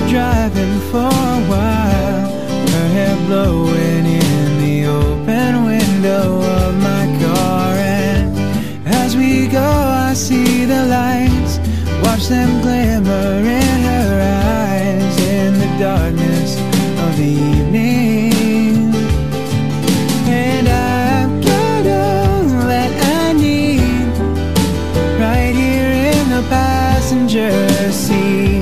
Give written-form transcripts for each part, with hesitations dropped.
driving for a while, her hair blowing in the open window of my car. And as we go, I see the lights, watch them glimmer in her eyes in the darkness of the evening. And I've got all that I need right here in the passenger seat.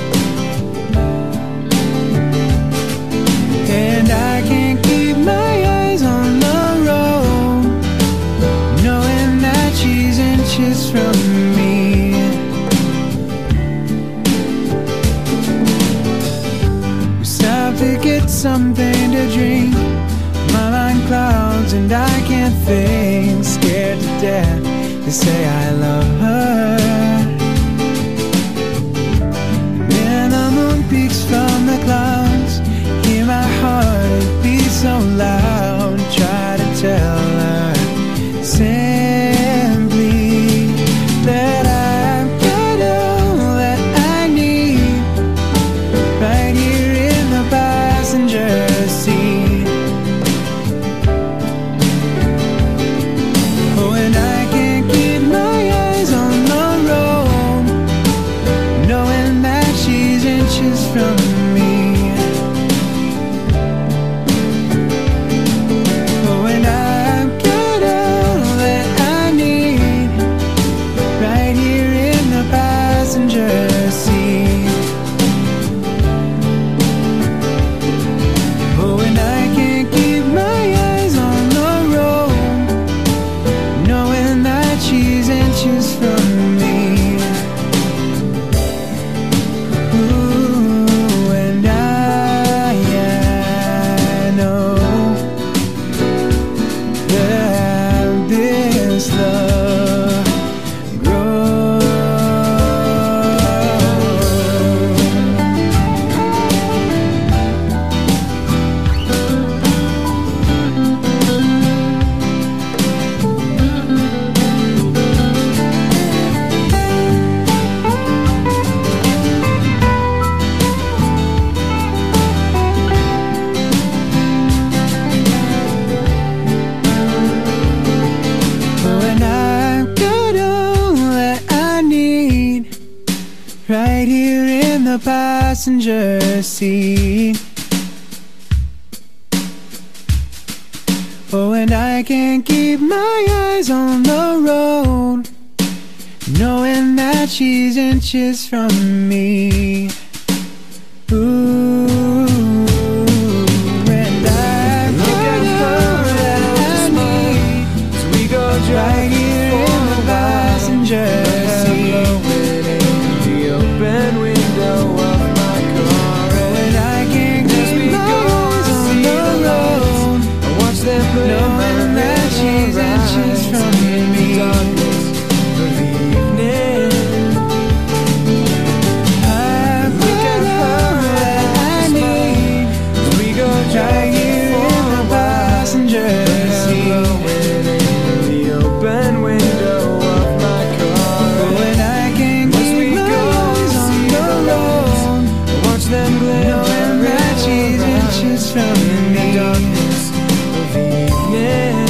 And I can't keep my eyes on the road, knowing that she's inches from me. We stopped to get something to drink. My mind clouds and I can't think, scared to death to say I love her. And then the moon peeks from the clouds, hear my heart beat so loud, try to tell her simply that I've got all that I need right here in the passenger seat. Oh, and I can't keep my eyes on the road, knowing that she's inches from me. Oh, and I've got all that I need right here in the passenger seat. Oh, and I can't keep my eyes on the road, knowing that she's inches from me. Ooh, and I know that this love grows. Oh, and I've got all that I need right here in the passenger seat. Oh, and I can't keep my eyes on the road, knowing that she's inches from me. Ooh, and I've got all that I need right here in the passenger seat. The open window of my car. And I can't keep my eyes on the road, Watch them knowing that she's inches from me. darkness of the evening. I've got all that I need As we go right driving here for in the a while, passenger seat. blowing in the open window of my car. Oh, and I can't As keep we my go eyes on see the the lights, road, watch them glimmer knowing that she's inches from in the me. darkness of the evening.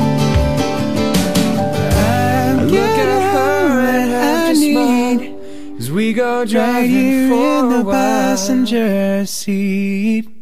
I've Look got at her all and that have I to smile need as we go right driving here for in a the while. passenger seat.